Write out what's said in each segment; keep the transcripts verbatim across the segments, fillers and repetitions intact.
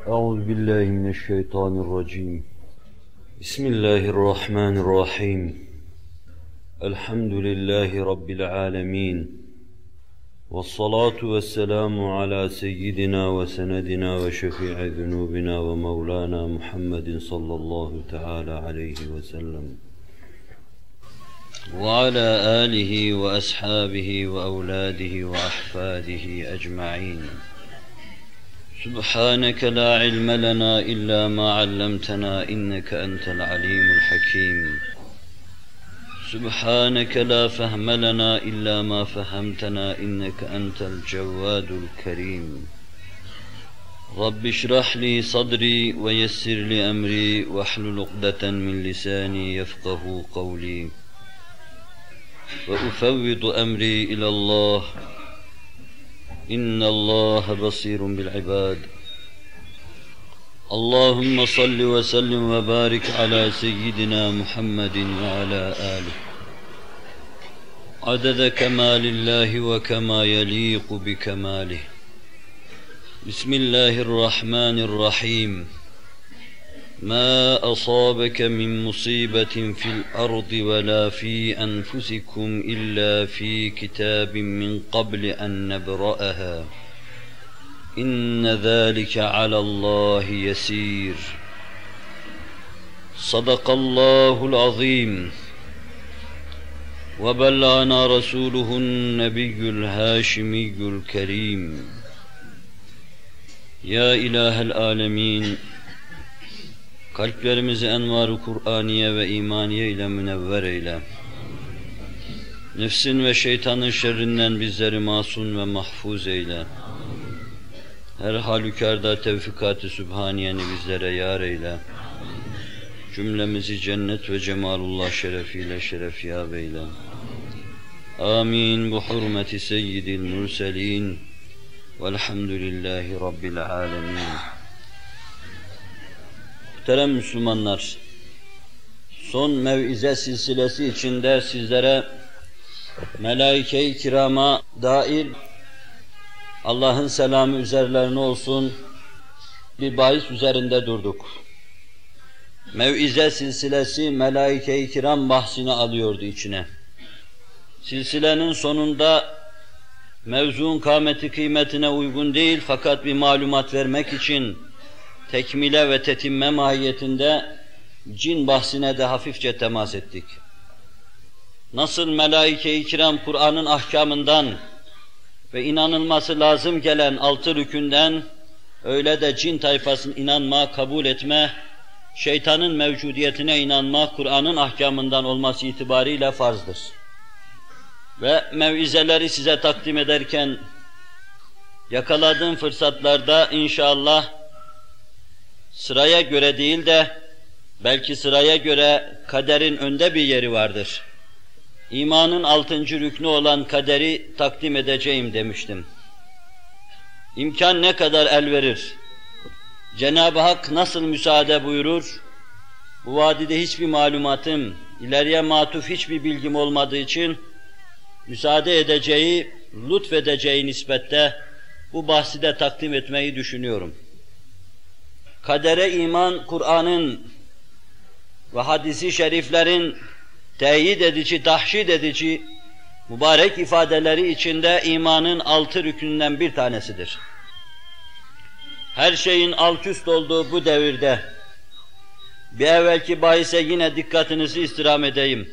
أعوذ بالله من الشيطان الرجيم. بسم الله الرحمن الرحيم. الحمد لله رب العالمين. والصلاة والسلام على سيدنا وسندنا وشفيع ذنوبنا ومولانا محمد صلى الله تعالى عليه وسلم وعلى آله وأصحابه وأولاده وأحفاده أجمعين. سبحانك لا علم لنا إلا ما علمتنا إنك أنت العليم الحكيم. سبحانك لا فهم لنا إلا ما فهمتنا إنك أنت الجواد الكريم. رب اشرح لي صدري ويسر لي أمري واحلل عقدة من لساني يفقه قولي وأفوض أمري إلى الله إن الله بصير بالعباد. اللهم صل وسلم وبارك على سيدنا محمد وعلى آله عدد كمال الله وكما يليق بكماله. بسم الله الرحمن الرحيم. ما أصابك من مصيبة في الأرض ولا في أنفسكم إلا في كتاب من قبل أن نبرأها إن ذلك على الله يسير. صدق الله العظيم. وبلغنا رسوله النبي الهاشمي الكريم. يا إله العالمين kalplerimizi envar-ı Kur'aniye ve imaniye ile münevver eyle. Nefsin ve şeytanın şerrinden bizleri masum ve mahfuz eyle. Her halükarda tevfikat-ı sübhaniyeni bizlere yar eyle. Cümlemizi cennet ve cemalullah şerefiyle şerefyab eyle. Amin. Bu hurmeti seyyidil mürselin. Velhamdülillahi Rabbil alemin. Muhterem Müslümanlar, son mevize silsilesi içinde sizlere melaike-i kirama dair Allah'ın selamı üzerlerine olsun bir bahis üzerinde durduk. Mevize silsilesi melaike-i kiram bahsini alıyordu içine. Silsilenin sonunda mevzuun kâmeti kıymetine uygun değil fakat bir malumat vermek için tekmile ve tetimme mahiyetinde cin bahsine de hafifçe temas ettik. Nasıl melaike-i kiram Kur'an'ın ahkamından ve inanılması lazım gelen altı rükünden, öyle de cin tayfasının inanma, kabul etme, şeytanın mevcudiyetine inanma, Kur'an'ın ahkamından olması itibariyle farzdır. Ve mevizeleri size takdim ederken, yakaladığım fırsatlarda inşallah sıraya göre değil de belki sıraya göre kaderin önde bir yeri vardır. İmanın altıncı rüknü olan kaderi takdim edeceğim demiştim. İmkan ne kadar el verir? Cenab-ı Hak nasıl müsaade buyurur? Bu vadide hiçbir malumatım, ileriye matuf hiçbir bilgim olmadığı için müsaade edeceği, lütfedeceği nispette bu bahsi de takdim etmeyi düşünüyorum. Kadere iman, Kur'an'ın ve hadisi şeriflerin teyit edici, tahşid edici mübarek ifadeleri içinde imanın altı rüknünden bir tanesidir. Her şeyin alt üst olduğu bu devirde bir evvelki bahise yine dikkatinizi istirham edeyim.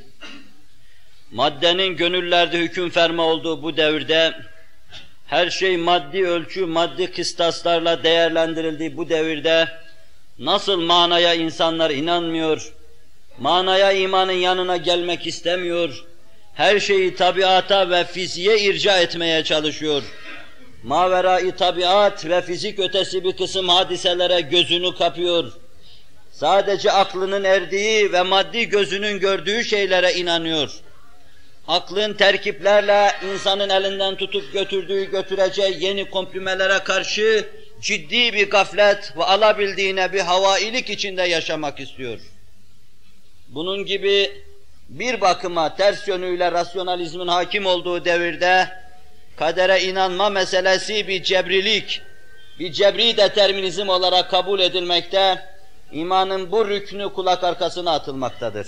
Maddenin gönüllerde hüküm ferma olduğu bu devirde her şey maddi ölçü, maddi kıstaslarla değerlendirildiği bu devirde nasıl manaya insanlar inanmıyor, manaya imanın yanına gelmek istemiyor, her şeyi tabiata ve fiziğe irca etmeye çalışıyor. Mavera-i tabiat ve fizik ötesi bir kısım hadiselere gözünü kapıyor. Sadece aklının erdiği ve maddi gözünün gördüğü şeylere inanıyor. Aklın terkiplerle insanın elinden tutup götürdüğü, götüreceği yeni komprimelere karşı ciddi bir gaflet ve alabildiğine bir havailik içinde yaşamak istiyor. Bunun gibi bir bakıma ters yönüyle rasyonalizmin hakim olduğu devirde kadere inanma meselesi bir cebrilik, bir cebri determinizm olarak kabul edilmekte, imanın bu rüknü kulak arkasına atılmaktadır.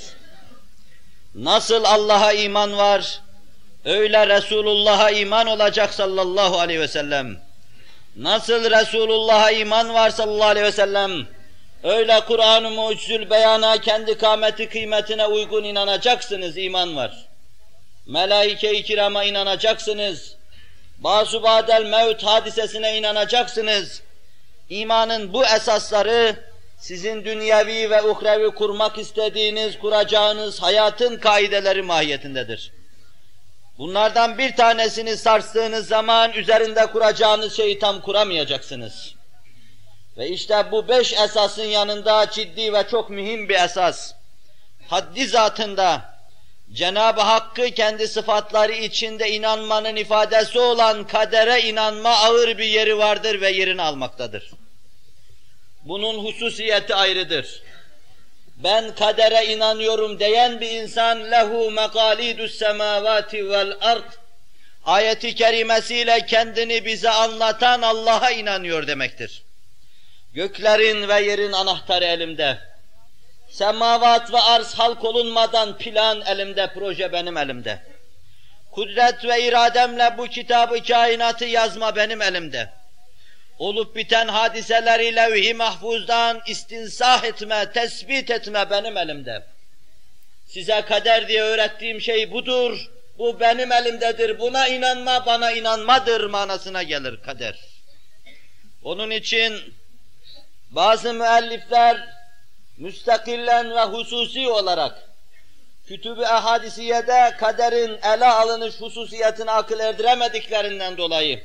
Nasıl Allah'a iman var, öyle Resulullah'a iman olacak sallallahu aleyhi ve sellem. Nasıl Resulullah'a iman var sallallahu aleyhi ve sellem, öyle Kur'an-ı Mucizül Beyan'a kendi kâmeti kıymetine uygun inanacaksınız, iman var. Melaike-i kirama inanacaksınız. Basubadel mevt hadisesine inanacaksınız. İmanın bu esasları sizin dünyevi ve uhrevi kurmak istediğiniz, kuracağınız hayatın kaideleri mahiyetindedir. Bunlardan bir tanesini sarstığınız zaman üzerinde kuracağınız şeyi tam kuramayacaksınız. Ve işte bu beş esasın yanında ciddi ve çok mühim bir esas. Haddi zatında Cenab-ı Hakk'ı kendi sıfatları içinde inanmanın ifadesi olan kadere inanma ağır bir yeri vardır ve yerini almaktadır. Bunun hususiyeti ayrıdır. Ben kadere inanıyorum diyen bir insan lehu mekalidus semavati vel ard ayeti kerimesiyle kendini bize anlatan Allah'a inanıyor demektir. Göklerin ve yerin anahtarı elimde. Semavat ve arz halk olunmadan plan elimde, proje benim elimde. Kudret ve irademle bu kitabı kainatı yazma benim elimde. Olup biten hadiseleri levh-i mahfuzdan istinsah etme, tespit etme benim elimde. Size kader diye öğrettiğim şey budur, bu benim elimdedir, buna inanma, bana inanmadır manasına gelir kader. Onun için bazı müellifler müstakillen ve hususi olarak Kütüb-i Ahadisiye'de kaderin ele alınış hususiyetini akıl erdiremediklerinden dolayı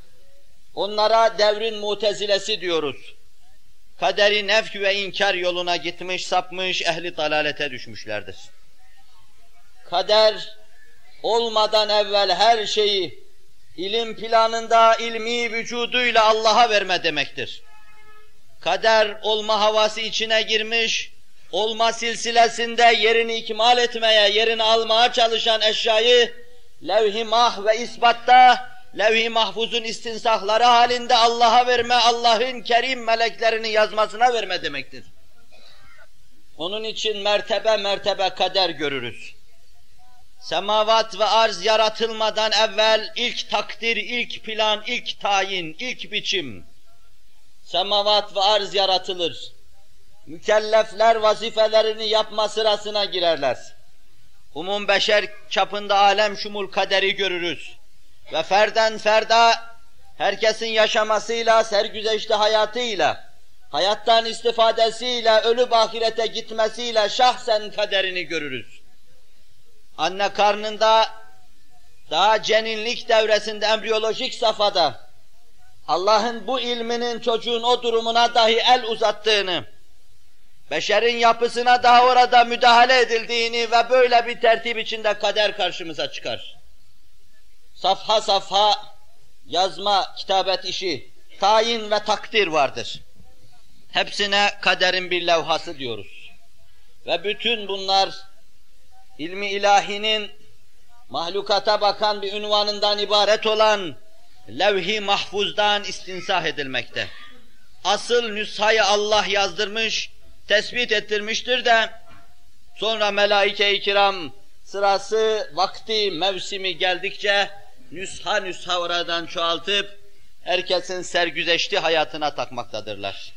onlara devrin mutezilesi diyoruz. Kaderi nefk ve inkar yoluna gitmiş, sapmış, ehli dalalete düşmüşlerdir. Kader olmadan evvel her şeyi ilim planında, ilmi vücuduyla Allah'a verme demektir. Kader olma havası içine girmiş, olma silsilesinde yerini ikmal etmeye, yerini almaya çalışan eşyayı levh-i mah ve isbatta, levh-i mahfuzun istinsahları halinde Allah'a verme, Allah'ın kerim meleklerini yazmasına verme demektir. Onun için mertebe mertebe kader görürüz. Semavat ve arz yaratılmadan evvel ilk takdir, ilk plan, ilk tayin, ilk biçim. Semavat ve arz yaratılır. Mükellefler vazifelerini yapma sırasına girerler. Umum beşer çapında alem şumul kaderi görürüz. Ve ferden ferda herkesin yaşamasıyla, sergüzeşte hayatıyla, hayattan istifadesiyle, ölüp ahirete gitmesiyle şahsen kaderini görürüz. Anne karnında, daha ceninlik devresinde, embriyolojik safhada, Allah'ın bu ilminin çocuğun o durumuna dahi el uzattığını, beşerin yapısına daha orada müdahale edildiğini ve böyle bir tertip içinde kader karşımıza çıkar. Safha safha yazma, kitabet işi, tayin ve takdir vardır. Hepsine kaderin bir levhası diyoruz. Ve bütün bunlar ilmi ilahinin mahlukata bakan bir ünvanından ibaret olan levh-i mahfuzdan istinsah edilmekte. Asıl nüshayı Allah yazdırmış, tespit ettirmiştir de sonra melaike-i kiram sırası, vakti, mevsimi geldikçe nüsha nüsha oradan çoğaltıp herkesin sergüzeşti hayatına takmaktadırlar.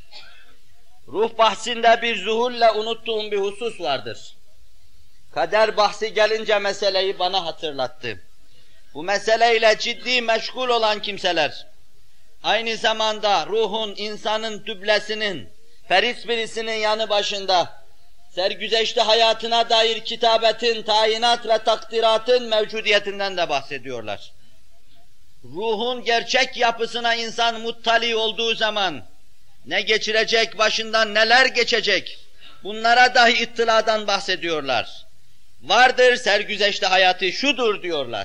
Ruh bahsinde bir zuhulle unuttuğum bir husus vardır. Kader bahsi gelince meseleyi bana hatırlattı. Bu meseleyle ciddi meşgul olan kimseler, aynı zamanda ruhun, insanın düblesinin, feris birisinin yanı başında, sergüzeşte hayatına dair kitabetin, tayinat ve takdiratın mevcudiyetinden de bahsediyorlar. Ruhun gerçek yapısına insan muttali olduğu zaman, ne geçirecek, başından neler geçecek, bunlara dahi ittiladan bahsediyorlar. Vardır sergüzeşte hayatı şudur diyorlar.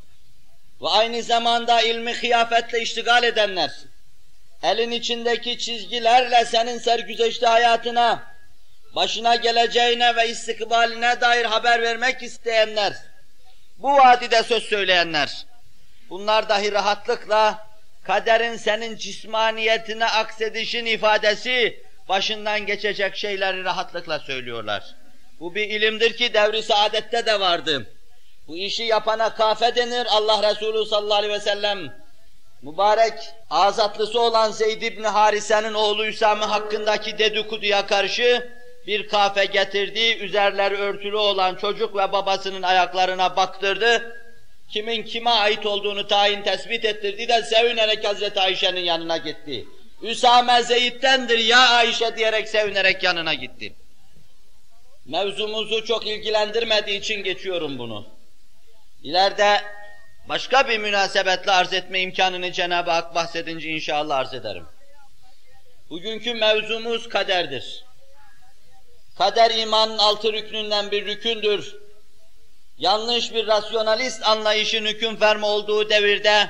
Ve aynı zamanda ilmi hıyafetle iştigal edenler, elin içindeki çizgilerle senin sergüzeşte hayatına, başına geleceğine ve istikbaline dair haber vermek isteyenler, bu vadide söz söyleyenler, bunlar dahi rahatlıkla kaderin senin cismaniyetine aksedişin ifadesi, başından geçecek şeyleri rahatlıkla söylüyorlar. Bu bir ilimdir ki devri saadette de vardı. Bu işi yapana kafe denir. Allah Resulü sallallahu aleyhi ve sellem mübarek azatlısı olan Zeyd ibn Harise'nin oğlu Üsame hakkındaki dedikoduya karşı bir kafe getirdi. Üzerleri örtülü olan çocuk ve babasının ayaklarına baktırdı. Kimin kime ait olduğunu tayin tespit ettirdi de sevinerek Hazreti Ayşe'nin yanına gitti. Üsame Zeyd'dendir ya Ayşe diyerek sevinerek yanına gitti. Mevzumuzu çok ilgilendirmediği için geçiyorum bunu. İleride başka bir münasebetle arz etme imkanını Cenab-ı Hak bahsedince inşallah arz ederim. Bugünkü mevzumuz kaderdir. Kader imanın altı rüknünden bir rükündür. Yanlış bir rasyonalist anlayışın hüküm fermi olduğu devirde,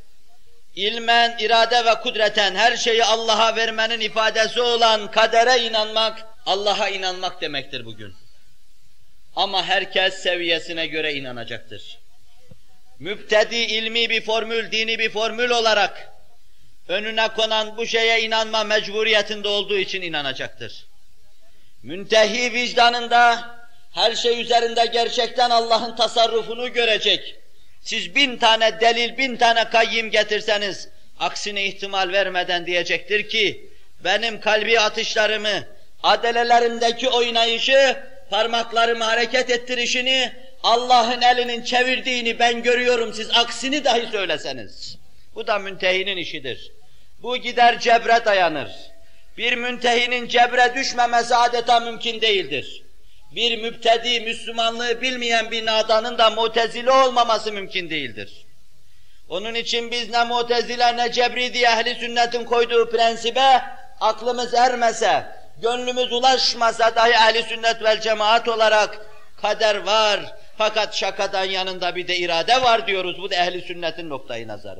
ilmen, irade ve kudreten her şeyi Allah'a vermenin ifadesi olan kadere inanmak, Allah'a inanmak demektir bugün. Ama herkes seviyesine göre inanacaktır. Mübtedi ilmi bir formül, dini bir formül olarak önüne konan bu şeye inanma mecburiyetinde olduğu için inanacaktır. Müntehi vicdanında her şey üzerinde gerçekten Allah'ın tasarrufunu görecek. Siz bin tane delil, bin tane kayyim getirseniz aksine ihtimal vermeden diyecektir ki benim kalbi atışlarımı, adelelerimdeki oynayışı, parmaklarımı hareket ettirişini, Allah'ın elinin çevirdiğini ben görüyorum, siz aksini dahi söyleseniz. Bu da müntehinin işidir. Bu gider cebre dayanır. Bir müntehinin cebre düşmemesi adeta mümkün değildir. Bir mübtedi, Müslümanlığı bilmeyen bir nadanın da mutezile olmaması mümkün değildir. Onun için biz ne mutezile ne cebri diye ehli sünnetin koyduğu prensibe aklımız ermese, gönlümüz ulaşmasa dahi ehli sünnet vel cemaat olarak kader var, fakat şakadan yanında bir de irade var diyoruz. Bu da ehli sünnetin noktayı nazarı.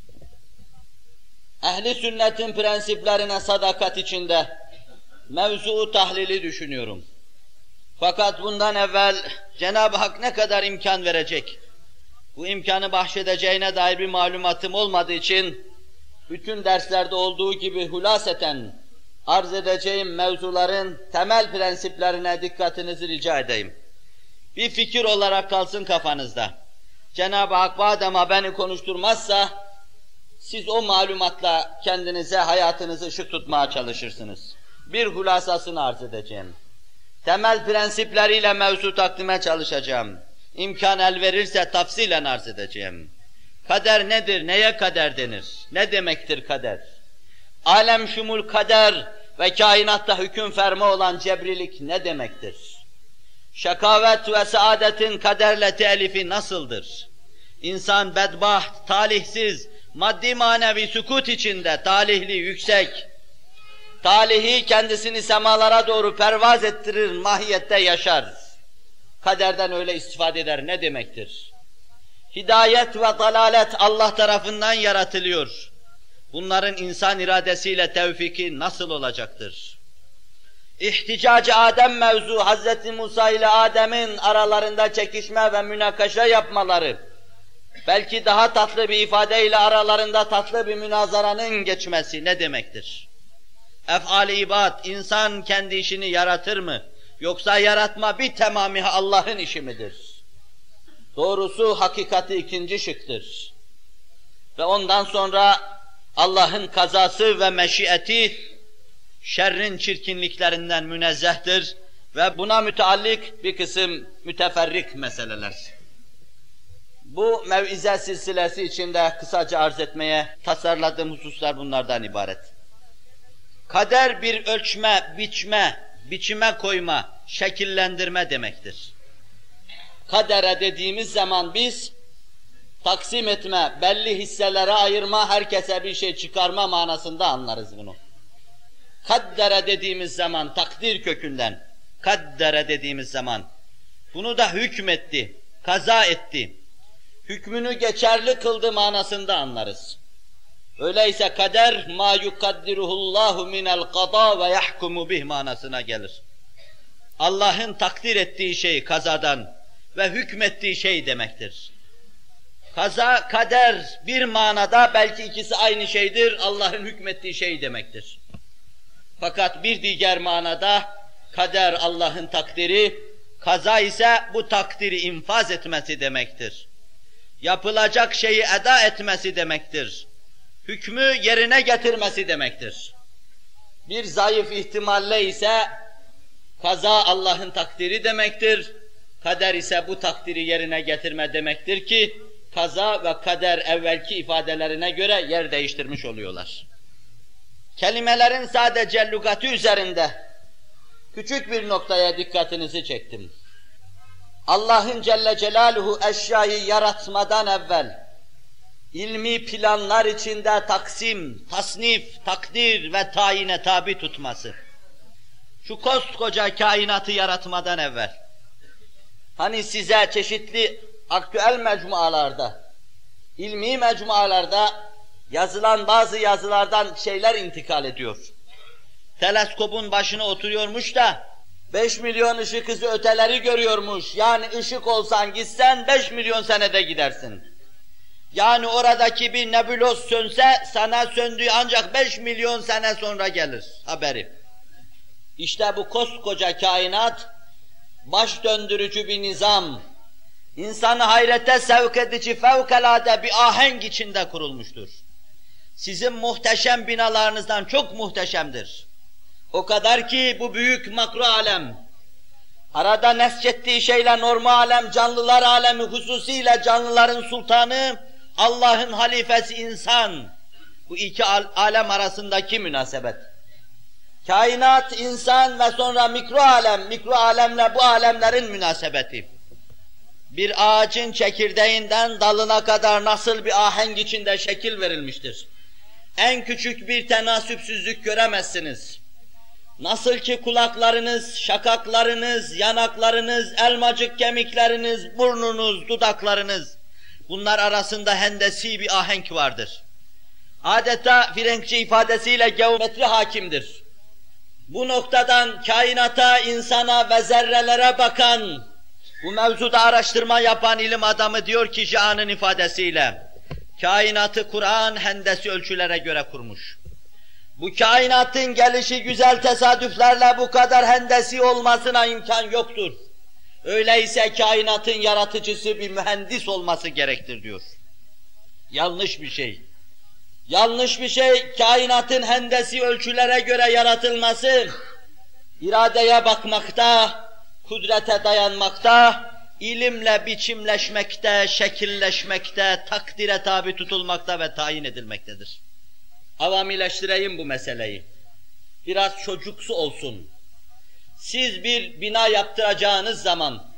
Ehli sünnetin prensiplerine sadakat içinde mevzu tahlili düşünüyorum. Fakat bundan evvel Cenab-ı Hak ne kadar imkan verecek, bu imkanı bahşedeceğine dair bir malumatım olmadığı için bütün derslerde olduğu gibi hulaseten arz edeceğim mevzuların temel prensiplerine dikkatinizi rica edeyim. Bir fikir olarak kalsın kafanızda. Cenab-ı Hak badema beni konuşturmazsa siz o malumatla kendinize, hayatınızı ışık tutmaya çalışırsınız. Bir hulasasını arz edeceğim. Temel prensipleriyle mevzu takdime çalışacağım. İmkan el verirse tafsilen arz edeceğim. Kader nedir? Neye kader denir? Ne demektir kader? Alem şumul kader ve kainatta hüküm ferma olan cebrilik ne demektir? Şakavet ve saadetin kaderle telifi nasıldır? İnsan bedbaht, talihsiz, maddi manevi sükut içinde, talihli yüksek, talihi kendisini semalara doğru pervaz ettirir, mahiyette yaşar. Kaderden öyle istifade eder, ne demektir? Hidayet ve dalalet Allah tarafından yaratılıyor. Bunların insan iradesiyle tevfiki nasıl olacaktır? İhticac-ı Adem mevzu, Hazreti Musa ile Adem'in aralarında çekişme ve münakaşa yapmaları, belki daha tatlı bir ifadeyle aralarında tatlı bir münazaranın geçmesi ne demektir? Ef'al-i ibad, insan kendi işini yaratır mı? Yoksa yaratma bir tamamı Allah'ın işi midir? Doğrusu hakikati ikinci şıktır. Ve ondan sonra Allah'ın kazası ve meşiyeti şerrin çirkinliklerinden münezzehtir ve buna müteallik bir kısım müteferrik meseleler. Bu mev'ize silsilesi içinde kısaca arz etmeye tasarladığım hususlar bunlardan ibaret. Kader bir ölçme, biçme, biçime koyma, şekillendirme demektir. Kadere dediğimiz zaman biz taksim etme, belli hisselere ayırma, herkese bir şey çıkarma manasında anlarız bunu. Kaddere dediğimiz zaman takdir kökünden, kaddere dediğimiz zaman bunu da hükmetti, kaza etti, hükmünü geçerli kıldı manasında anlarız. Öyleyse kader ma yukaddiruhullahu minel qada ve yahkumu bih manasına gelir. Allah'ın takdir ettiği şey kazadan ve hükmettiği şey demektir. Kaza, kader bir manada belki ikisi aynı şeydir, Allah'ın hükmettiği şey demektir. Fakat bir diğer manada kader Allah'ın takdiri, kaza ise bu takdiri infaz etmesi demektir. Yapılacak şeyi eda etmesi demektir. Hükmü yerine getirmesi demektir. Bir zayıf ihtimalle ise kaza Allah'ın takdiri demektir. Kader ise bu takdiri yerine getirme demektir ki kaza ve kader evvelki ifadelerine göre yer değiştirmiş oluyorlar. Kelimelerin sadece lügatı üzerinde küçük bir noktaya dikkatinizi çektim. Allah'ın Celle Celaluhu eşyayı yaratmadan evvel ilmi planlar içinde taksim, tasnif, takdir ve tayine tabi tutması. Şu koskoca kainatı yaratmadan evvel. Hani size çeşitli aktüel mecmualarda, ilmi mecmualarda yazılan bazı yazılardan şeyler intikal ediyor. Teleskopun başına oturuyormuş da beş milyon ışık hızı öteleri görüyormuş. Yani ışık olsan gitsen beş milyon senede gidersin. Yani oradaki bir nebülos sönse sana söndüğü ancak beş milyon sene sonra gelir haberi. İşte bu koskoca kainat baş döndürücü bir nizam, insanı hayrete sevk edici fevkalade bir ahenk içinde kurulmuştur. Sizin muhteşem binalarınızdan çok muhteşemdir. O kadar ki bu büyük makro alem, arada nesçettiği şeyle normal alem, canlılar alemi, hususiyle canlıların sultanı, Allah'ın halifesi insan. Bu iki alem arasındaki münasebet. Kainat, insan ve sonra mikro alem, mikro alemle bu alemlerin münasebeti. Bir ağacın çekirdeğinden dalına kadar nasıl bir ahenk içinde şekil verilmiştir. En küçük bir tenasüpsüzlük göremezsiniz. Nasıl ki kulaklarınız, şakaklarınız, yanaklarınız, elmacık kemikleriniz, burnunuz, dudaklarınız, bunlar arasında hendesi bir ahenk vardır. Adeta Frenkçe ifadesiyle geometri hakimdir. Bu noktadan kainata, insana ve zerrelere bakan, bu mevzuda araştırma yapan ilim adamı diyor ki Şia'nın ifadesiyle, kainatı Kur'an hendesi ölçülere göre kurmuş. Bu kainatın gelişi güzel tesadüflerle bu kadar hendesi olmasına imkan yoktur. Öyleyse kainatın yaratıcısı bir mühendis olması gerektir diyor. Yanlış bir şey. Yanlış bir şey, kainatın hendesi ölçülere göre yaratılması, iradeye bakmakta, kudrete dayanmakta, ilimle biçimleşmekte, şekilleşmekte, takdire tabi tutulmakta ve tayin edilmektedir. Avamileştireyim bu meseleyi. Biraz çocuksu olsun. Siz bir bina yaptıracağınız zaman,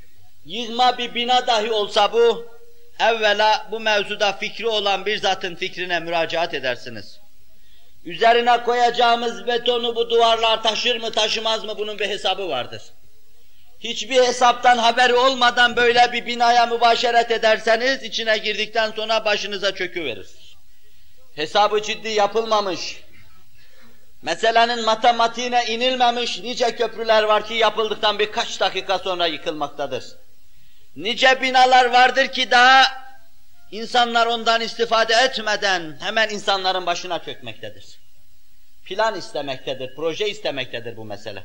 yığma bir bina dahi olsa bu, evvela bu mevzuda fikri olan bir zatın fikrine müracaat edersiniz. Üzerine koyacağımız betonu bu duvarlar taşır mı taşımaz mı bunun bir hesabı vardır. Hiçbir hesaptan haberi olmadan böyle bir binaya mübaşeret ederseniz içine girdikten sonra başınıza çöküverir. Hesabı ciddi yapılmamış, meselenin matematiğine inilmemiş nice köprüler var ki yapıldıktan birkaç dakika sonra yıkılmaktadır. Nice binalar vardır ki daha insanlar ondan istifade etmeden hemen insanların başına çökmektedir. Plan istemektedir, proje istemektedir bu mesele.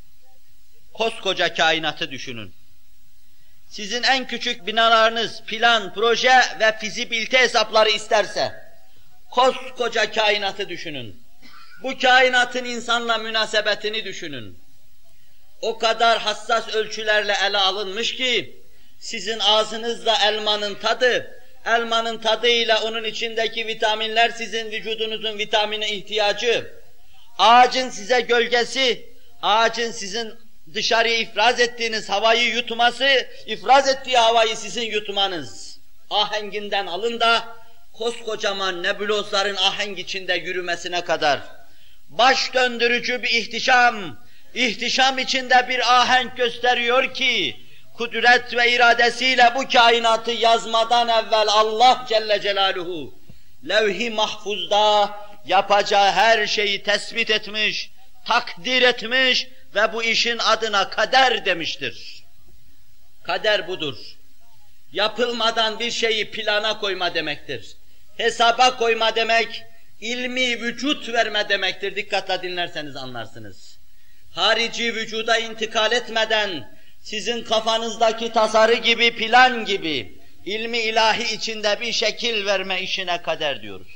Koskoca kainatı düşünün. Sizin en küçük binalarınız plan, proje ve fizibilite hesapları isterse, koskoca kainatı düşünün. Bu kainatın insanla münasebetini düşünün. O kadar hassas ölçülerle ele alınmış ki, sizin ağzınızla elmanın tadı, elmanın tadıyla onun içindeki vitaminler sizin vücudunuzun vitamine ihtiyacı, ağacın size gölgesi, ağacın sizin dışarıya ifraz ettiğiniz havayı yutması, ifraz ettiği havayı sizin yutmanız. Ahenginden alın da koskocaman nebulozların ahenk içinde yürümesine kadar baş döndürücü bir ihtişam, ihtişam içinde bir ahenk gösteriyor ki kudret ve iradesiyle bu kainatı yazmadan evvel Allah Celle Celaluhu levh-i mahfuzda yapacağı her şeyi tespit etmiş, takdir etmiş ve bu işin adına kader demiştir. Kader budur. Yapılmadan bir şeyi plana koyma demektir. Hesaba koyma demek, ilmi vücut verme demektir. Dikkatle dinlerseniz anlarsınız. Harici vücuda intikal etmeden, sizin kafanızdaki tasarı gibi, plan gibi, ilmi ilahi içinde bir şekil verme işine kader diyoruz.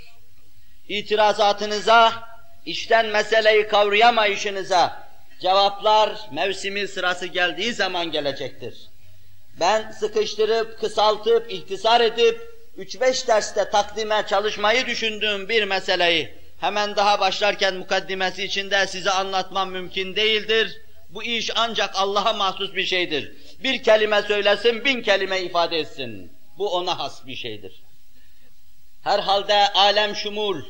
İtirazatınıza, işten meseleyi kavrayamayışınıza cevaplar mevsimi sırası geldiği zaman gelecektir. Ben sıkıştırıp, kısaltıp, ihtisar edip, üç beş derste takdime çalışmayı düşündüğüm bir meseleyi hemen daha başlarken mukaddimesi içinde size anlatmam mümkün değildir. Bu iş ancak Allah'a mahsus bir şeydir. Bir kelime söylesin, bin kelime ifade etsin. Bu ona has bir şeydir. Herhalde alem şumul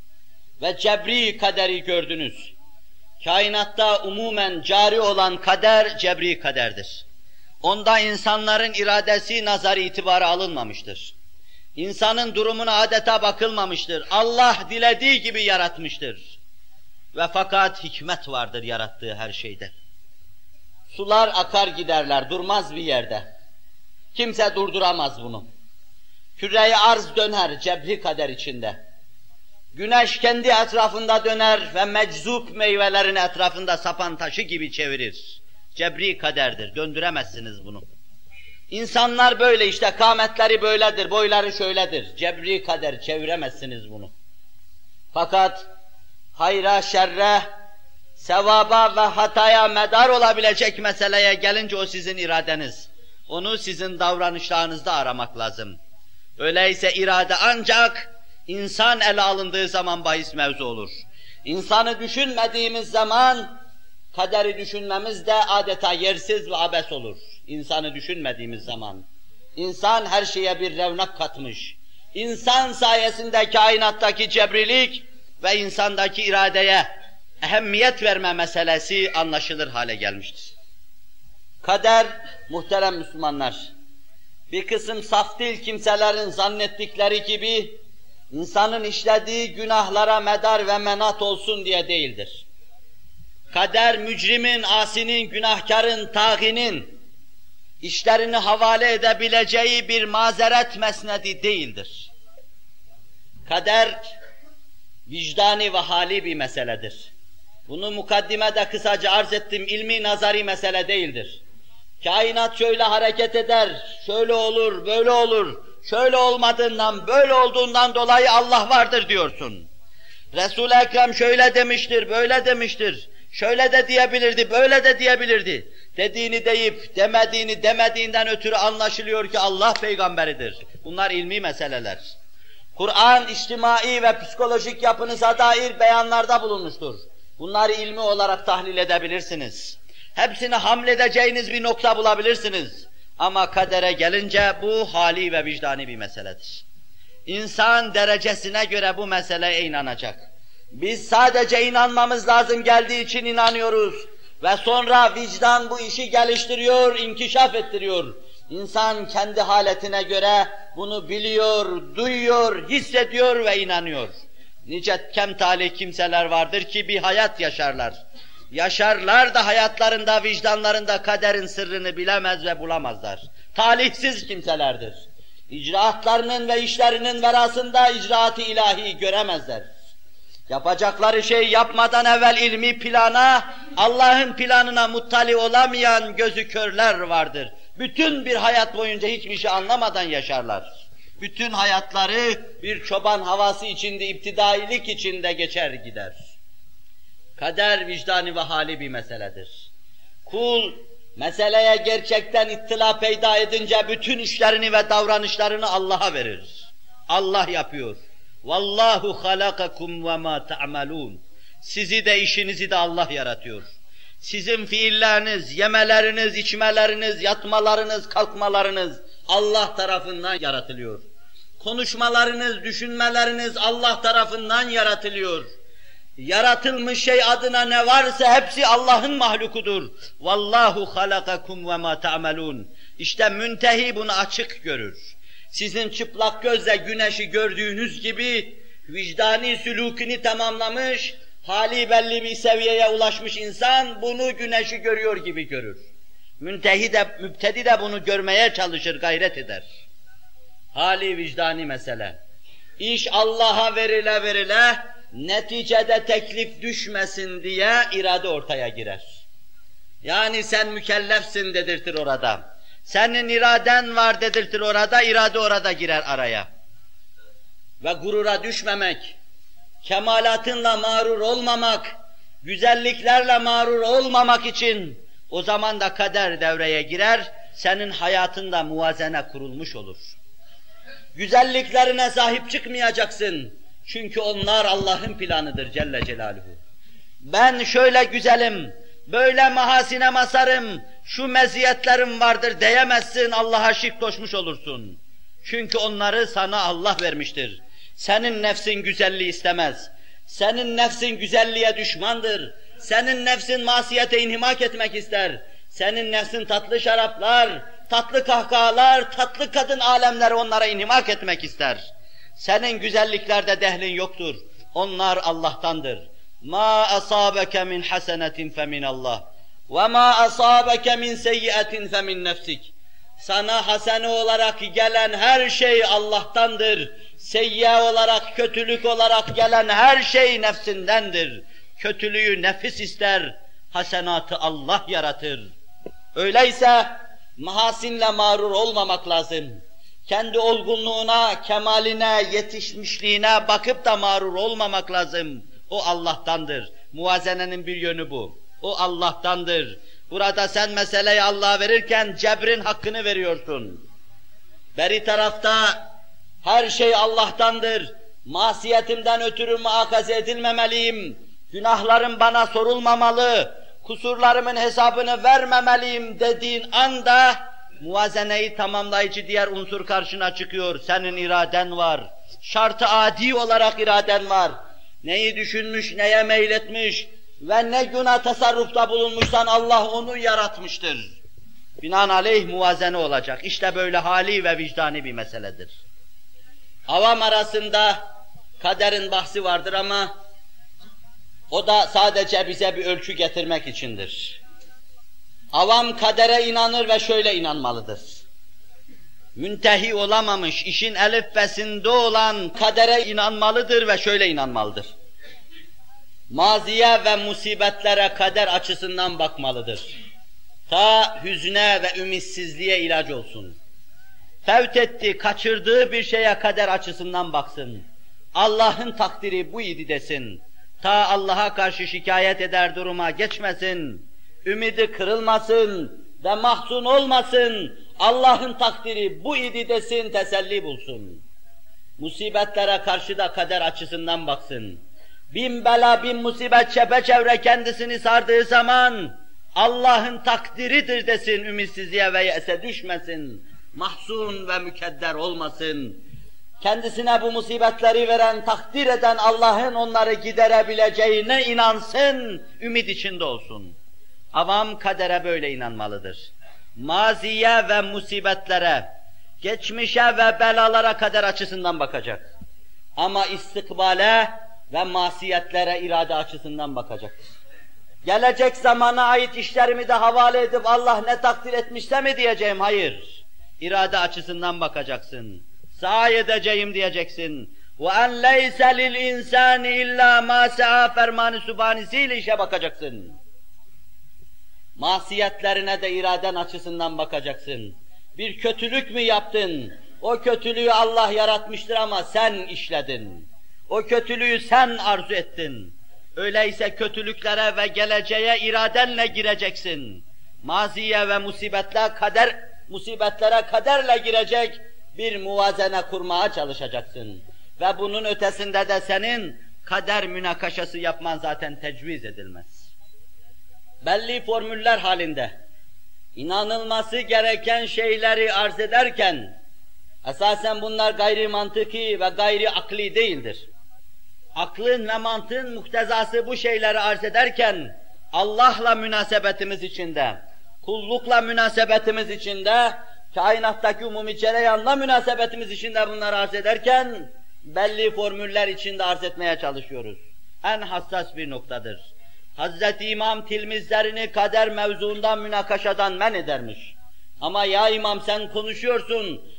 ve cebri kaderi gördünüz. Kainatta umumen cari olan kader, cebri kaderdir. Onda insanların iradesi nazarı itibarı alınmamıştır. İnsanın durumuna adeta bakılmamıştır. Allah dilediği gibi yaratmıştır. Ve fakat hikmet vardır yarattığı her şeyde. Sular akar giderler, durmaz bir yerde. Kimse durduramaz bunu. Küre-i arz döner cebri kader içinde. Güneş kendi etrafında döner ve meczup meyvelerin etrafında sapan taşı gibi çevirir. Cebri kaderdir, döndüremezsiniz bunu. İnsanlar böyle işte, kâmetleri böyledir, boyları şöyledir. Cebri kader, çeviremezsiniz bunu. Fakat hayra, şerre, sevaba ve hataya medar olabilecek meseleye gelince o sizin iradeniz. Onu sizin davranışlarınızda aramak lazım. Öyleyse irade ancak insan ele alındığı zaman bahis mevzu olur. İnsanı düşünmediğimiz zaman kaderi düşünmemiz de adeta yersiz ve abes olur. İnsanı düşünmediğimiz zaman. İnsan her şeye bir revnak katmış. İnsan sayesinde kainattaki cebrilik ve insandaki iradeye ehemmiyet verme meselesi anlaşılır hale gelmiştir. Kader, muhterem Müslümanlar, bir kısım saftil kimselerin zannettikleri gibi insanın işlediği günahlara medar ve menat olsun diye değildir. Kader, mücrimin, asinin, günahkarın, tağinin işlerini havale edebileceği bir mazeret mesnedi değildir. Kader, vicdani ve hali bir meseledir. Bunu mukaddimede kısaca arz ettim, ilmi nazari mesele değildir. Kainat şöyle hareket eder, şöyle olur, böyle olur, şöyle olmadığından, böyle olduğundan dolayı Allah vardır diyorsun. Resul-i Ekrem şöyle demiştir, böyle demiştir, şöyle de diyebilirdi, böyle de diyebilirdi. Dediğini deyip, demediğini demediğinden ötürü anlaşılıyor ki Allah peygamberidir. Bunlar ilmi meseleler. Kur'an, içtimai ve psikolojik yapınıza dair beyanlarda bulunmuştur. Bunları ilmi olarak tahlil edebilirsiniz. Hepsini hamledeceğiniz bir nokta bulabilirsiniz. Ama kadere gelince bu hali ve vicdani bir meseledir. İnsan derecesine göre bu meseleye inanacak. Biz sadece inanmamız lazım geldiği için inanıyoruz. Ve sonra vicdan bu işi geliştiriyor, inkişaf ettiriyor. İnsan kendi haletine göre bunu biliyor, duyuyor, hissediyor ve inanıyor. Nice kemtali kimseler vardır ki bir hayat yaşarlar. Yaşarlar da hayatlarında, vicdanlarında kaderin sırrını bilemez ve bulamazlar. Talihsiz kimselerdir. İcraatlarının ve işlerinin verasında icraat-ı ilahi göremezler. Yapacakları şey yapmadan evvel ilmi plana, Allah'ın planına muttali olamayan gözü körler vardır. Bütün bir hayat boyunca hiçbir şey anlamadan yaşarlar. Bütün hayatları bir çoban havası içinde, iptidailik içinde geçer gider. Kader vicdani ve hali bir meseledir. Kul meseleye gerçekten ittila peyda edince bütün işlerini ve davranışlarını Allah'a verir. Allah yapıyor. Vallahu halakakum ve ma ta'malun. Sizi de işinizi de Allah yaratıyor. Sizin fiilleriniz, yemeleriniz, içmeleriniz, yatmalarınız, kalkmalarınız Allah tarafından yaratılıyor. Konuşmalarınız, düşünmeleriniz Allah tarafından yaratılıyor. Yaratılmış şey adına ne varsa hepsi Allah'ın mahlukudur. Vallahu halakakum ve ma ta'malun. İşte müntehi bunu açık görür. Sizin çıplak gözle güneşi gördüğünüz gibi vicdani sülûkünü tamamlamış, hali belli bir seviyeye ulaşmış insan bunu güneşi görüyor gibi görür. Müntehi de, mübtedi de bunu görmeye çalışır, gayret eder. Hali vicdani mesele. İş Allah'a verile verile, neticede teklif düşmesin diye irade ortaya girer. Yani sen mükellefsin dedirtir orada. Senin iraden var dedirtir orada, irade orada girer araya. Ve gurura düşmemek, kemalatınla mağrur olmamak, güzelliklerle mağrur olmamak için o zaman da kader devreye girer, senin hayatında muvazene kurulmuş olur. Güzelliklerine sahip çıkmayacaksın. Çünkü onlar Allah'ın planıdır Celle Celaluhu. Ben şöyle güzelim, böyle mahasine masarım, şu meziyetlerim vardır diyemezsin, Allah'a şirk koşmuş olursun. Çünkü onları sana Allah vermiştir. Senin nefsin güzelliği istemez. Senin nefsin güzelliğe düşmandır. Senin nefsin masiyete inhimak etmek ister. Senin nefsin tatlı şaraplar, tatlı kahkahalar, tatlı kadın alemleri onlara inhimak etmek ister. Senin güzelliklerde dehlin yoktur. Onlar Allah'tandır. Ma asabeke min hasenetin femin Allah. Ve ma asabeke min seyyiatin femin nefsik. Sana hasene olarak gelen her şey Allah'tandır. Seyyiye olarak, kötülük olarak gelen her şey nefsindendir. Kötülüğü nefis ister, hasenatı Allah yaratır. Öyleyse mahasinle mağrur olmamak lazım. Kendi olgunluğuna, kemaline, yetişmişliğine bakıp da mağrur olmamak lazım. O Allah'tandır. Muvazenenin bir yönü bu. O Allah'tandır. Burada sen meseleyi Allah'a verirken cebrin hakkını veriyorsun. Beri tarafta her şey Allah'tandır. Masiyetimden ötürü muakaze edilmemeliyim. Günahlarım bana sorulmamalı. Kusurlarımın hesabını vermemeliyim dediğin anda muvazeneyi tamamlayıcı diğer unsur karşına çıkıyor. Senin iraden var. Şart-ı adi olarak iraden var. Neyi düşünmüş, neye meyletmiş ve ne günah tasarrufta bulunmuşsan Allah onu yaratmıştır. Binaenaleyh muvazene olacak. İşte böyle hali ve vicdani bir meseledir. Avam arasında kaderin bahsi vardır ama o da sadece bize bir ölçü getirmek içindir. Avam kadere inanır ve şöyle inanmalıdır. Müntehi olamamış, işin elifbesinde olan kadere inanmalıdır ve şöyle inanmalıdır. Maziye ve musibetlere kader açısından bakmalıdır. Ta hüzne ve ümitsizliğe ilaç olsun. Fevt etti, kaçırdığı bir şeye kader açısından baksın. Allah'ın takdiri bu idi desin. Ta Allah'a karşı şikayet eder duruma geçmesin. Ümidi kırılmasın ve mahzun olmasın. Allah'ın takdiri bu idi desin, teselli bulsun. Musibetlere karşı da kader açısından baksın. Bin bela, bin musibet çepeçevre kendisini sardığı zaman Allah'ın takdiridir desin, ümitsizliğe ve yese düşmesin. Mahzun ve mükedder olmasın. Kendisine bu musibetleri veren, takdir eden Allah'ın onları giderebileceğine inansın, ümit içinde olsun. Avam kadere böyle inanmalıdır. Maziye ve musibetlere, geçmişe ve belalara kader açısından bakacak. Ama istikbale ve masiyetlere irade açısından bakacak. Gelecek zamana ait işlerimi de havale edip Allah ne takdir etmişse mi diyeceğim? Hayır. İrade açısından bakacaksın. Sahi edeceğim diyeceksin. وَاَنْ لَيْسَ لِلْاِنْسَانِ اِلَّا مَا سَعَى fermanı sübhanesiyle işe bakacaksın. Masiyetlerine de iraden açısından bakacaksın. Bir kötülük mü yaptın? O kötülüğü Allah yaratmıştır ama sen işledin. O kötülüğü sen arzu ettin. Öyleyse kötülüklere ve geleceğe iradenle gireceksin. Maziye ve musibetle kader, musibetlere kaderle girecek bir muvazene kurmaya çalışacaksın. Ve bunun ötesinde de senin kader münakaşası yapman zaten tecviz edilmez. Belli formüller halinde inanılması gereken şeyleri arz ederken esasen bunlar gayri mantıki ve gayri akli değildir. Aklın ve mantığın muhtezası bu şeyleri arz ederken Allah'la münasebetimiz içinde, kullukla münasebetimiz içinde, kainattaki umumi cereyanla münasebetimiz içinde bunları arz ederken belli formüller içinde arz etmeye çalışıyoruz. En hassas bir noktadır. Hazreti İmam tilmizlerini kader mevzuundan münakaşadan men edermiş. Ama ya İmam sen konuşuyorsun,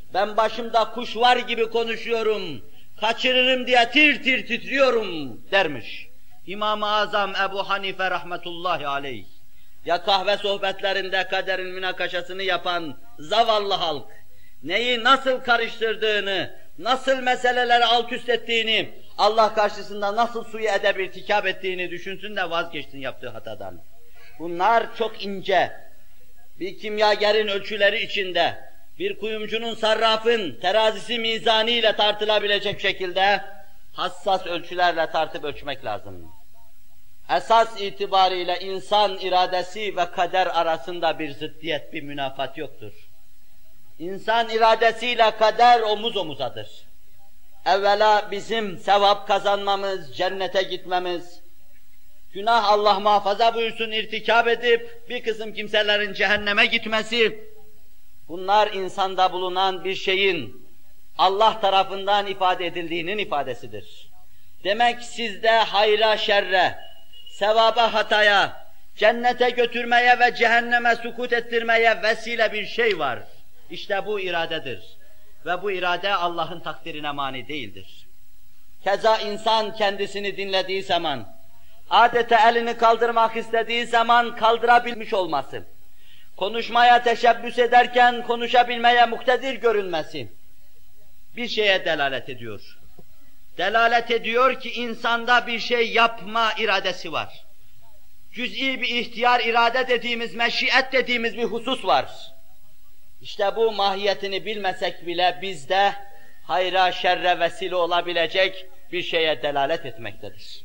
Ben başımda kuş var gibi konuşuyorum, kaçırırım diye tir tir titriyorum dermiş. İmam-ı Azam Ebu Hanife rahmetullahi aleyh. Ya kahve sohbetlerinde kaderin münakaşasını yapan zavallı halk, neyi nasıl karıştırdığını, nasıl meseleleri alt üst ettiğini, Allah karşısında nasıl suyu edeb irtikap ettiğini düşünsün de vazgeçsin yaptığı hatadan. Bunlar çok ince, bir kimyagerin ölçüleri içinde, bir kuyumcunun, sarrafın terazisi mizanı ile tartılabilecek şekilde hassas ölçülerle tartıp ölçmek lazım. Esas itibariyle insan iradesi ve kader arasında bir zıddiyet, bir münafat yoktur. İnsan iradesiyle kader omuz omuzadır. Evvela bizim sevap kazanmamız, cennete gitmemiz, günah Allah muhafaza buyursun irtikap edip bir kısım kimselerin cehenneme gitmesi, bunlar insanda bulunan bir şeyin Allah tarafından ifade edildiğinin ifadesidir. Demek sizde hayra şerre, sevaba hataya, cennete götürmeye ve cehenneme sukut ettirmeye vesile bir şey var. İşte bu iradedir. Ve bu irade Allah'ın takdirine mani değildir. Keza insan kendisini dinlediği zaman, adeta elini kaldırmak istediği zaman kaldırabilmiş olması, konuşmaya teşebbüs ederken konuşabilmeye muktedir görünmesi, bir şeye delalet ediyor. Delalet ediyor ki insanda bir şey yapma iradesi var. Cüz'i bir ihtiyar irade dediğimiz, meşiyet dediğimiz bir husus var. İşte bu mahiyetini bilmesek bile bizde hayra şerre vesile olabilecek bir şeye delalet etmektedir.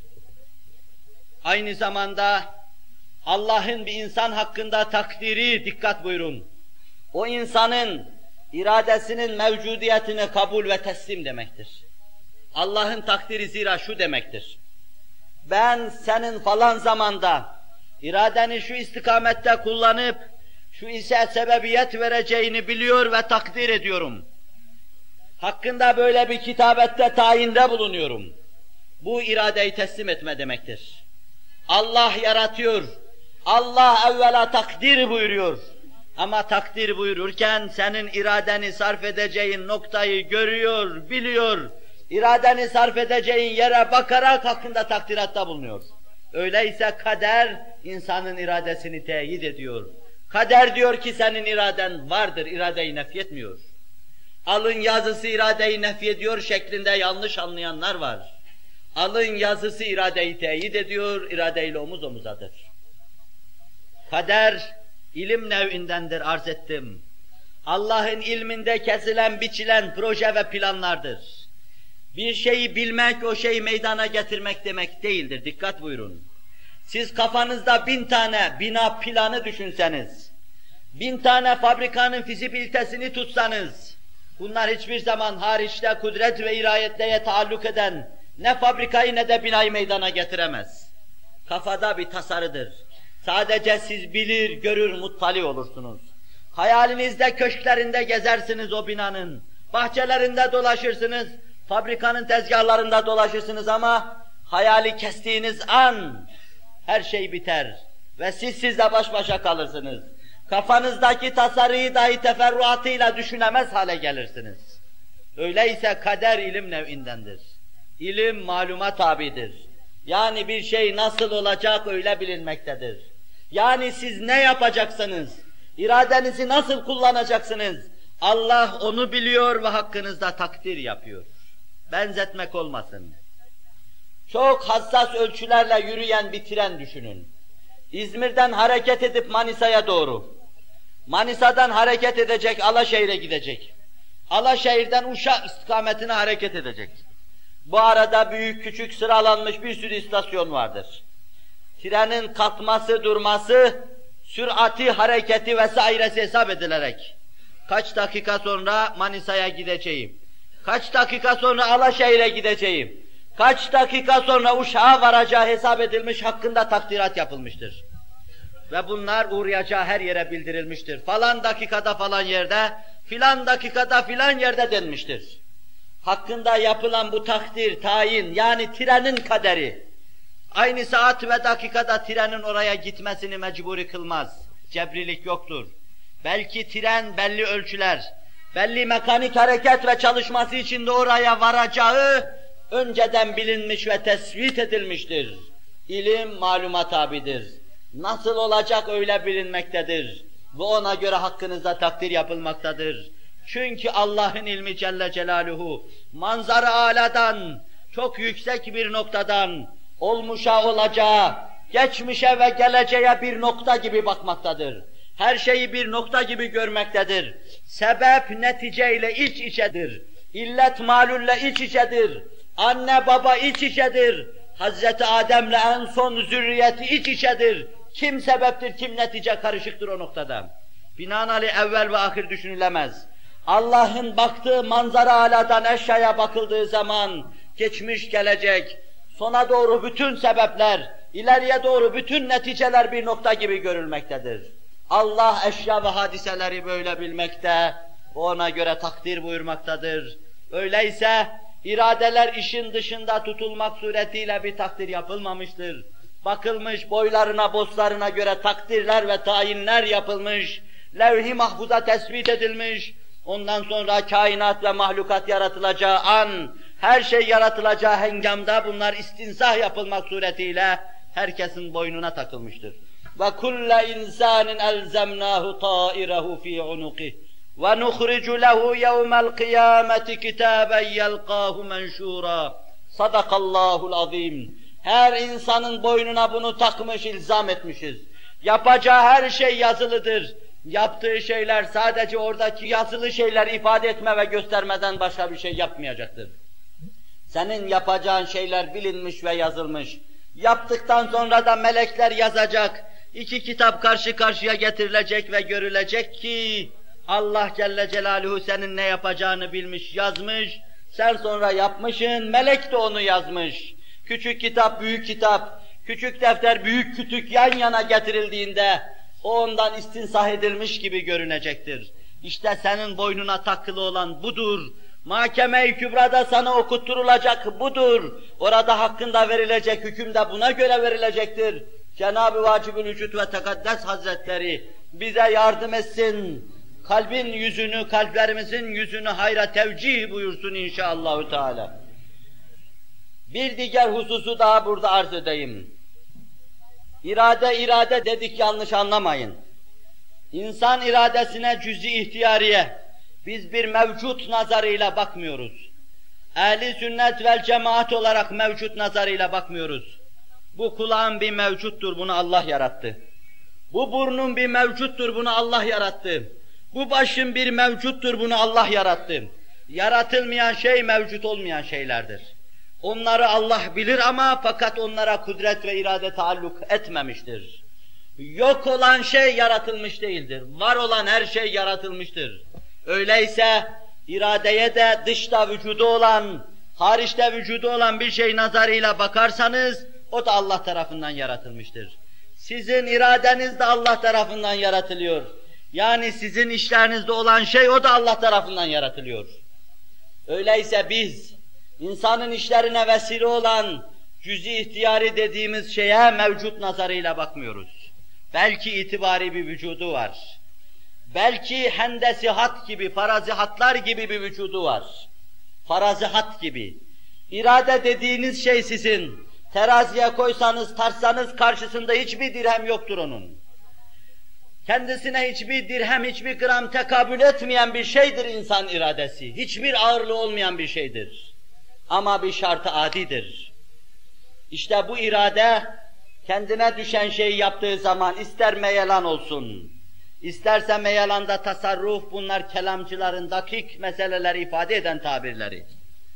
Aynı zamanda Allah'ın bir insan hakkında takdiri dikkat buyurun. O insanın iradesinin mevcudiyetini kabul ve teslim demektir. Allah'ın takdiri zira şu demektir. Ben senin falan zamanda iradeni şu istikamette kullanıp şu işe sebebiyet vereceğini biliyor ve takdir ediyorum. Hakkında böyle bir kitabette tayinde bulunuyorum. Bu iradeyi teslim etme demektir. Allah yaratıyor. Allah evvela takdir buyuruyor. Ama takdir buyururken senin iradeni sarf edeceğin noktayı görüyor, biliyor. İradeni sarf edeceğin yere bakarak hakkında takdiratta bulunuyor. Öyleyse kader insanın iradesini teyit ediyor. Kader diyor ki senin iraden vardır, iradeyi nefyetmiyor. Alın yazısı iradeyi nefyediyor şeklinde yanlış anlayanlar var. Alın yazısı iradeyi teyit ediyor, iradeyle omuz omuzadır. Kader, ilim nev'indendir arz ettim. Allah'ın ilminde kesilen, biçilen proje ve planlardır. Bir şeyi bilmek, o şeyi meydana getirmek demek değildir, dikkat buyurun. Siz kafanızda bin tane bina planı düşünseniz, bin tane fabrikanın fizibilitesini tutsanız, bunlar hiçbir zaman hariçte kudret ve irayetliğe taalluk eden ne fabrikayı ne de binayı meydana getiremez. Kafada bir tasarıdır. Sadece siz bilir, görür, muttali olursunuz. Hayalinizde köşklerinde gezersiniz o binanın, bahçelerinde dolaşırsınız, fabrikanın tezgahlarında dolaşırsınız ama hayali kestiğiniz an her şey biter ve siz sizle baş başa kalırsınız. Kafanızdaki tasarıyı dahi teferruatıyla düşünemez hale gelirsiniz. Öyleyse kader ilim nev'indendir. İlim maluma tabidir. Yani bir şey nasıl olacak öyle bilinmektedir. Yani siz ne yapacaksınız, iradenizi nasıl kullanacaksınız, Allah onu biliyor ve hakkınızda takdir yapıyor. Benzetmek olmasın. Çok hassas ölçülerle yürüyen bir tren düşünün. İzmir'den hareket edip Manisa'ya doğru. Manisa'dan hareket edecek, Alaşehir'e gidecek. Alaşehir'den Uşak istikametine hareket edecek. Bu arada büyük küçük sıralanmış bir sürü istasyon vardır. Trenin kalkması, durması, sürati, hareketi vesairesi hesap edilerek kaç dakika sonra Manisa'ya gideceğim, kaç dakika sonra Alaşehir'e gideceğim, kaç dakika sonra Uşak'a varacağı hesap edilmiş, hakkında takdirat yapılmıştır. Ve bunlar uğrayacağı her yere bildirilmiştir. Falan dakikada falan yerde, filan dakikada filan yerde denmiştir. Hakkında yapılan bu takdir, tayin, yani trenin kaderi, aynı saat ve dakikada trenin oraya gitmesini mecburi kılmaz. Cebrilik yoktur. Belki tren belli ölçüler, belli mekanik hareket ve çalışması içinde oraya varacağı önceden bilinmiş ve tespit edilmiştir. İlim maluma tabidir. Nasıl olacak öyle bilinmektedir. Ve ona göre hakkınızda takdir yapılmaktadır. Çünkü Allah'ın ilmi Celle Celaluhu manzara aladan, çok yüksek bir noktadan olmuşa olacağa, geçmişe ve geleceğe bir nokta gibi bakmaktadır. Her şeyi bir nokta gibi görmektedir. Sebep neticeyle iç içedir. İllet malulle iç içedir. Anne baba iç içedir. Hazreti Adem'le en son zürriyeti iç içedir. Kim sebeptir, kim netice karışıktır o noktada. Binaenaleyh evvel ve ahir düşünülemez. Allah'ın baktığı manzara aladan eşyaya bakıldığı zaman geçmiş gelecek, sona doğru bütün sebepler, ileriye doğru bütün neticeler bir nokta gibi görülmektedir. Allah eşya ve hadiseleri böyle bilmekte, ona göre takdir buyurmaktadır. Öyleyse iradeler işin dışında tutulmak suretiyle bir takdir yapılmamıştır. Bakılmış boylarına, boslarına göre takdirler ve tayinler yapılmış, levh-i mahfuza tespit edilmiş, ondan sonra kainat ve mahlukat yaratılacağı an, her şey yaratılacağı hengamda bunlar istinsah yapılmak suretiyle herkesin boynuna takılmıştır. وَكُلَّ اِنْسَانٍ اَلْزَمْنَاهُ طَائِرَهُ ف۪ي عُنُقِهِ وَنُخْرِجُ لَهُ يَوْمَ الْقِيَامَةِ كِتَابًا يَلْقَاهُ مَنْشُورًا Sadakallahul azim. Her insanın boynuna bunu takmış, ilzam etmişiz. Yapacağı her şey yazılıdır. Yaptığı şeyler sadece oradaki yazılı şeyler ifade etme ve göstermeden başka bir şey yapmayacaktır. Senin yapacağın şeyler bilinmiş ve yazılmış. Yaptıktan sonra da melekler yazacak. İki kitap karşı karşıya getirilecek ve görülecek ki Allah Celle Celaluhu senin ne yapacağını bilmiş, yazmış. Sen sonra yapmışsın, melek de onu yazmış. Küçük kitap, büyük kitap, küçük defter, büyük kütük yan yana getirildiğinde o ondan istinsah edilmiş gibi görünecektir. İşte senin boynuna takılı olan budur. Mahkeme-i Kübra'da sana okutturulacak budur. Orada hakkında verilecek hüküm de buna göre verilecektir. Cenab-ı Vacibül Vücud ve Tekaddes Hazretleri bize yardım etsin. Kalbin yüzünü, kalplerimizin yüzünü hayra tevcih buyursun inşallahü teala. Bir diğer hususu daha burada arz edeyim. İrade irade dedik, yanlış anlamayın. İnsan iradesine cüz-i ihtiyariye biz bir mevcut nazarıyla bakmıyoruz. Ehli sünnet vel cemaat olarak mevcut nazarıyla bakmıyoruz. Bu kulağın bir mevcuttur, bunu Allah yarattı. Bu burnun bir mevcuttur, bunu Allah yarattı. Bu başın bir mevcuttur, bunu Allah yarattı. Yaratılmayan şey mevcut olmayan şeylerdir. Onları Allah bilir ama fakat onlara kudret ve irade taalluk etmemiştir. Yok olan şey yaratılmış değildir. Var olan her şey yaratılmıştır. Öyleyse iradeye de dışta vücudu olan, hariçte vücudu olan bir şey nazarıyla bakarsanız o da Allah tarafından yaratılmıştır. Sizin iradeniz de Allah tarafından yaratılıyor. Yani sizin işlerinizde olan şey o da Allah tarafından yaratılıyor. Öyleyse biz insanın işlerine vesile olan cüz-i ihtiyari dediğimiz şeye mevcut nazarıyla bakmıyoruz. Belki itibari bir vücudu var. Belki hendesi hat gibi, farazi hatlar gibi bir vücudu var. Farazi hat gibi. İrade dediğiniz şey sizin. Teraziye koysanız, tartsanız karşısında hiçbir dirhem yoktur onun. Kendisine hiçbir dirhem, hiçbir gram tekabül etmeyen bir şeydir insan iradesi. Hiçbir ağırlığı olmayan bir şeydir. Ama bir şartı adidir. İşte bu irade kendine düşen şeyi yaptığı zaman ister meyelan olsun, isterse meyelanda tasarruf, bunlar kelamcıların dakik meseleleri ifade eden tabirleri.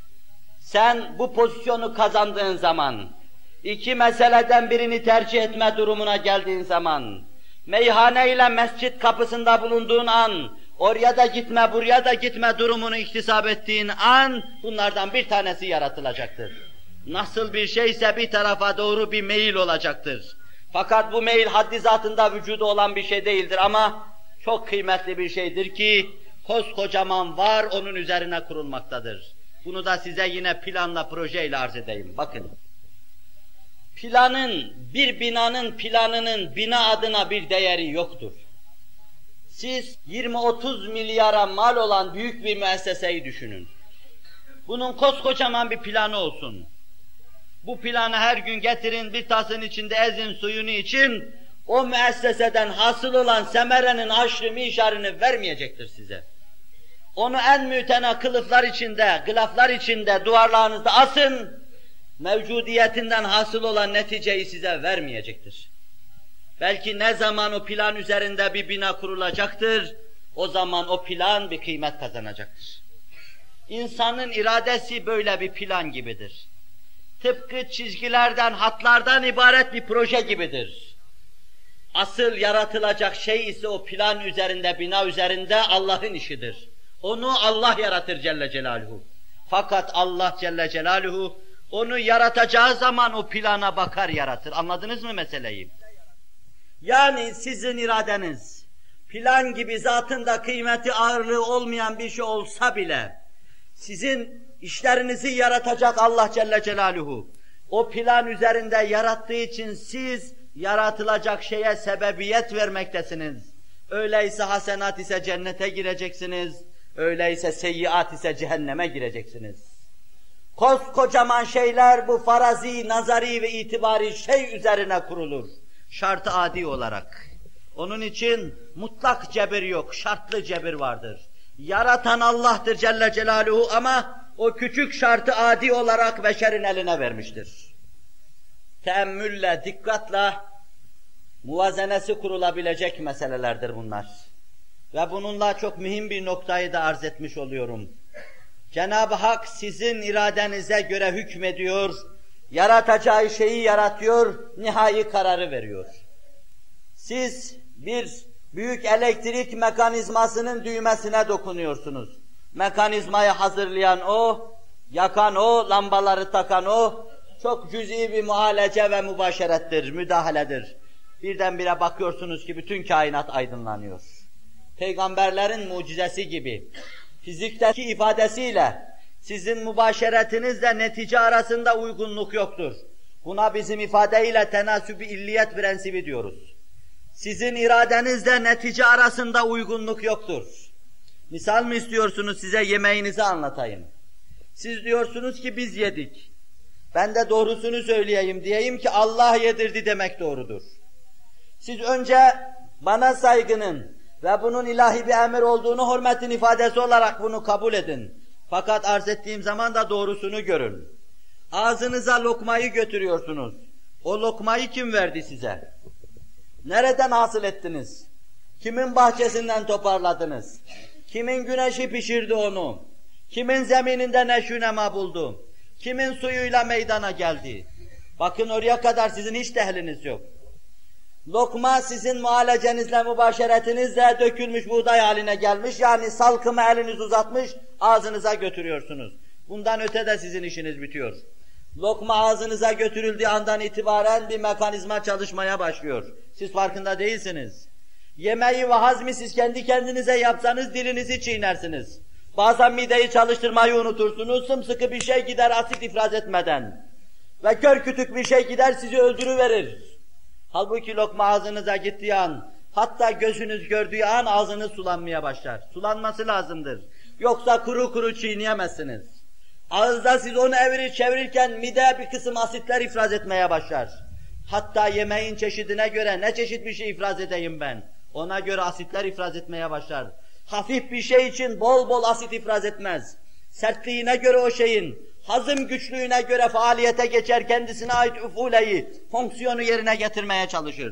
Sen bu pozisyonu kazandığın zaman, iki meseleden birini tercih etme durumuna geldiğin zaman, meyhane ile mescit kapısında bulunduğun an, oraya da gitme, buraya da gitme durumunu iktisap ettiğin an, bunlardan bir tanesi yaratılacaktır. Nasıl bir şeyse bir tarafa doğru bir meyil olacaktır. Fakat bu meyil haddi zatında vücudu olan bir şey değildir ama çok kıymetli bir şeydir ki koskocaman var onun üzerine kurulmaktadır. Bunu da size yine planla, projeyle arz edeyim. Bakın. Planın, bir binanın planının bina adına bir değeri yoktur. Siz yirmi otuz milyara mal olan büyük bir müesseseyi düşünün. Bunun koskocaman bir planı olsun. Bu planı her gün getirin, bir tasın içinde ezin, suyunu için, o müesseseden hasıl olan semerenin haşrı mişarını vermeyecektir size. Onu en mütena kılıflar içinde, gılaflar içinde, duvarlarınızda asın, mevcudiyetinden hasıl olan neticeyi size vermeyecektir. Belki ne zaman o plan üzerinde bir bina kurulacaktır, o zaman o plan bir kıymet kazanacaktır. İnsanın iradesi böyle bir plan gibidir. Tıpkı çizgilerden, hatlardan ibaret bir proje gibidir. Asıl yaratılacak şey ise o plan üzerinde, bina üzerinde Allah'ın işidir. Onu Allah yaratır Celle Celaluhu. Fakat Allah Celle Celaluhu onu yaratacağı zaman o plana bakar yaratır. Anladınız mı meseleyi? Yani sizin iradeniz, plan gibi zatında kıymeti ağırlığı olmayan bir şey olsa bile, sizin işlerinizi yaratacak Allah Celle Celaluhu, o plan üzerinde yarattığı için siz yaratılacak şeye sebebiyet vermektesiniz. Öyleyse hasenat ise cennete gireceksiniz, öyleyse seyyiat ise cehenneme gireceksiniz. Koskocaman şeyler bu farazi, nazari ve itibari şey üzerine kurulur. Şart-ı adi olarak. Onun için mutlak cebir yok, şartlı cebir vardır. Yaratan Allah'tır Celle Celaluhu ama o küçük şartı adi olarak beşerin eline vermiştir. Teemmülle, dikkatle muvazenesi kurulabilecek meselelerdir bunlar. Ve bununla çok mühim bir noktayı da arz etmiş oluyorum. Cenab-ı Hak sizin iradenize göre hükmediyor, yaratacağı şeyi yaratıyor, nihai kararı veriyor. Siz bir büyük elektrik mekanizmasının düğmesine dokunuyorsunuz. Mekanizmayı hazırlayan o, yakan o, lambaları takan o, çok cüz'i bir muhalece ve mübaşerettir, müdahaledir. Birdenbire bakıyorsunuz ki bütün kainat aydınlanıyor. Peygamberlerin mucizesi gibi, fizikteki ifadesiyle sizin mübaşeretinizle netice arasında uygunluk yoktur. Buna bizim ifadeyle tenasüb-i illiyet prensibi diyoruz. Sizin iradenizle netice arasında uygunluk yoktur. Misal mi istiyorsunuz, size yemeğinizi anlatayım. Siz diyorsunuz ki biz yedik. Ben de doğrusunu söyleyeyim, diyeyim ki Allah yedirdi demek doğrudur. Siz önce bana saygının ve bunun ilahi bir emir olduğunu hürmetin ifadesi olarak bunu kabul edin. Fakat arz ettiğim zaman da doğrusunu görün. Ağzınıza lokmayı götürüyorsunuz. O lokmayı kim verdi size? Nereden hasıl ettiniz? Kimin bahçesinden toparladınız? Kimin güneşi pişirdi onu? Kimin zemininde neşünema buldu? Kimin suyuyla meydana geldi? Bakın oraya kadar sizin hiç tehliniz yok. Lokma sizin muhalecenizle, mübaşeretinizle dökülmüş buğday haline gelmiş, yani salkımı eliniz uzatmış, ağzınıza götürüyorsunuz. Bundan öte de sizin işiniz bitiyor. Lokma ağzınıza götürüldüğü andan itibaren bir mekanizma çalışmaya başlıyor. Siz farkında değilsiniz. Yemeği ve hazmi siz kendi kendinize yapsanız dilinizi çiğnersiniz. Bazen mideyi çalıştırmayı unutursunuz, sımsıkı bir şey gider asit ifraz etmeden. Ve kör kütük bir şey gider sizi öldürüverir. Halbuki lokma ağzınıza gittiği an, hatta gözünüz gördüğü an ağzınız sulanmaya başlar. Sulanması lazımdır. Yoksa kuru kuru çiğneyemezsiniz. Ağızda siz onu evirir çevirirken mide bir kısım asitler ifraz etmeye başlar. Hatta yemeğin çeşidine göre ne çeşit bir şey ifraz edeyim ben, ona göre asitler ifraz etmeye başlar. Hafif bir şey için bol bol asit ifraz etmez. Sertliğine göre o şeyin, hazım güçlüğüne göre faaliyete geçer, kendisine ait üfuleyi, fonksiyonu yerine getirmeye çalışır.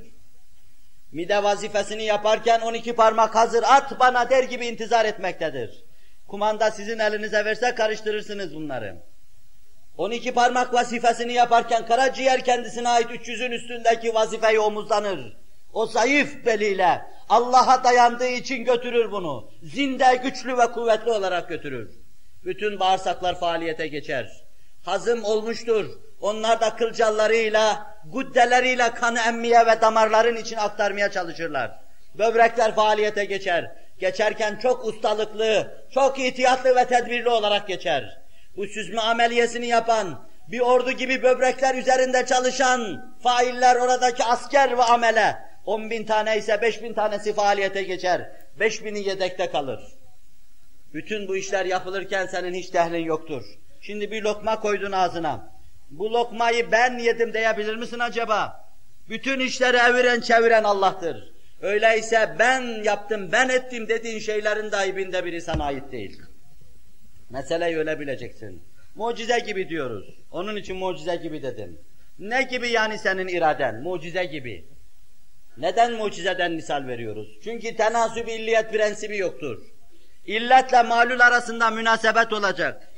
Mide vazifesini yaparken on iki parmak hazır, at bana der gibi intizar etmektedir. Kumanda sizin elinize verse karıştırırsınız bunları. on iki parmak vazifesini yaparken karaciğer kendisine ait üç yüzün üstündeki vazifeyi omuzlanır. O zayıf beliyle Allah'a dayandığı için götürür bunu. Zinde, güçlü ve kuvvetli olarak götürür. Bütün bağırsaklar faaliyete geçer. Hazım olmuştur. Onlar da kılcallarıyla, guddeleriyle kanı emmeye ve damarların için aktarmaya çalışırlar. Böbrekler faaliyete geçer. Geçerken çok ustalıklı, çok ihtiyatlı ve tedbirli olarak geçer. Bu süzme ameliyesini yapan, bir ordu gibi böbrekler üzerinde çalışan failler, oradaki asker ve amele, On bin tane ise beş bin tanesi faaliyete geçer. Beş bini yedekte kalır. Bütün bu işler yapılırken senin hiç dehlin yoktur. Şimdi bir lokma koydun ağzına. Bu lokmayı ben yedim diyebilir misin acaba? Bütün işleri eviren çeviren Allah'tır. Öyleyse ben yaptım, ben ettim dediğin şeylerin dahi binde biri sana ait değil. Meseleyi öyle bileceksin. Mucize gibi diyoruz. Onun için mucize gibi dedim. Ne gibi yani senin iraden? Mucize gibi. Neden mucizeden misal veriyoruz? Çünkü tenasüb illiyet prensibi yoktur. İlletle malul arasında münasebet olacak.